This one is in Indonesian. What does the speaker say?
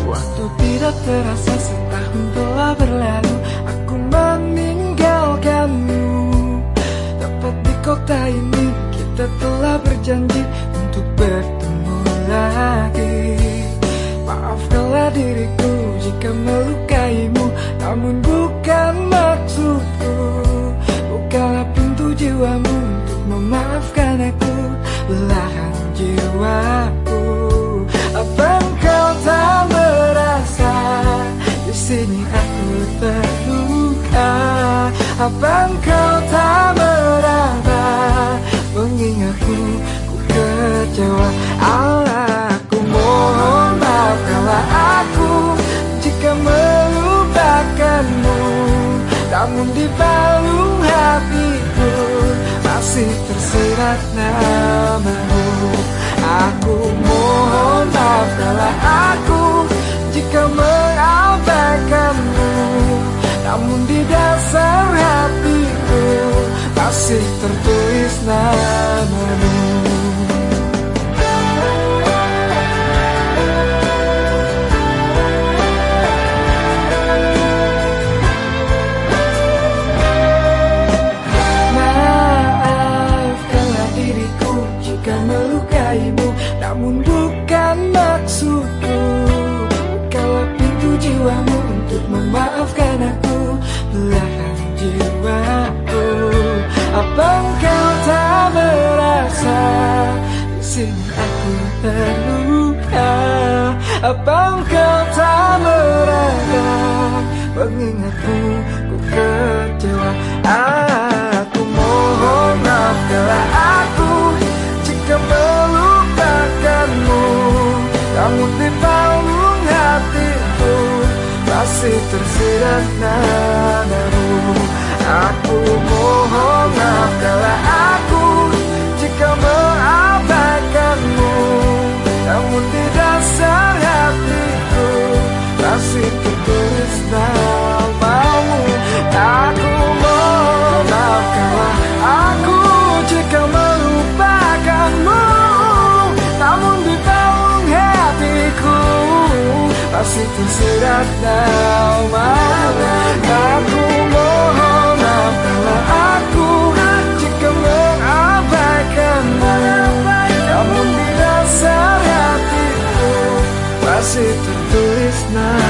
Waktu tidak terasa, setahun telah berlalu. Aku meninggalkanmu. Tepat di kota ini kita telah berjanji untuk bertemu lagi. Maafkanlah diriku jika melukaimu, namun bukan maksudku. Bukalah pintu jiwamu untuk memaafkan aku, belahan jiwaku. Apa engkau tak merasa di sini aku terluka? Apa engkau tak meraba mengingatku ku kecewa? Allah, aku mohon maafkanlah aku jika melupakanmu, namun di palung hatiku masih tersirat namamu. Aku mohon maafkanlah aku jika mengabaikanmu, namun di dasar hatiku masih tertulis namamu. Namun bukan maksudku. Bukalah pintu jiwamu untuk memaafkan aku, belahan jiwaku. Apa engkau tak merasa di sini aku terluka? Apa engkau tak merasa mengingatku ku kecewa? Aku mohon maafkanlah aku jika melupakanmu, namun di palung hatiku masih tersirat namamu. Aku mohon maafkanlah aku jika mengabaikanmu, namun di dasar hatiku masih tertulis namamu. Aku mohon maafkanlah aku jika melupakanmu, namun di palung hatiku masih tersirat namamu. Aku mohon maafkanlah aku jika mengabaikanmu, namun di dasar hatiku masih tertulis namamu.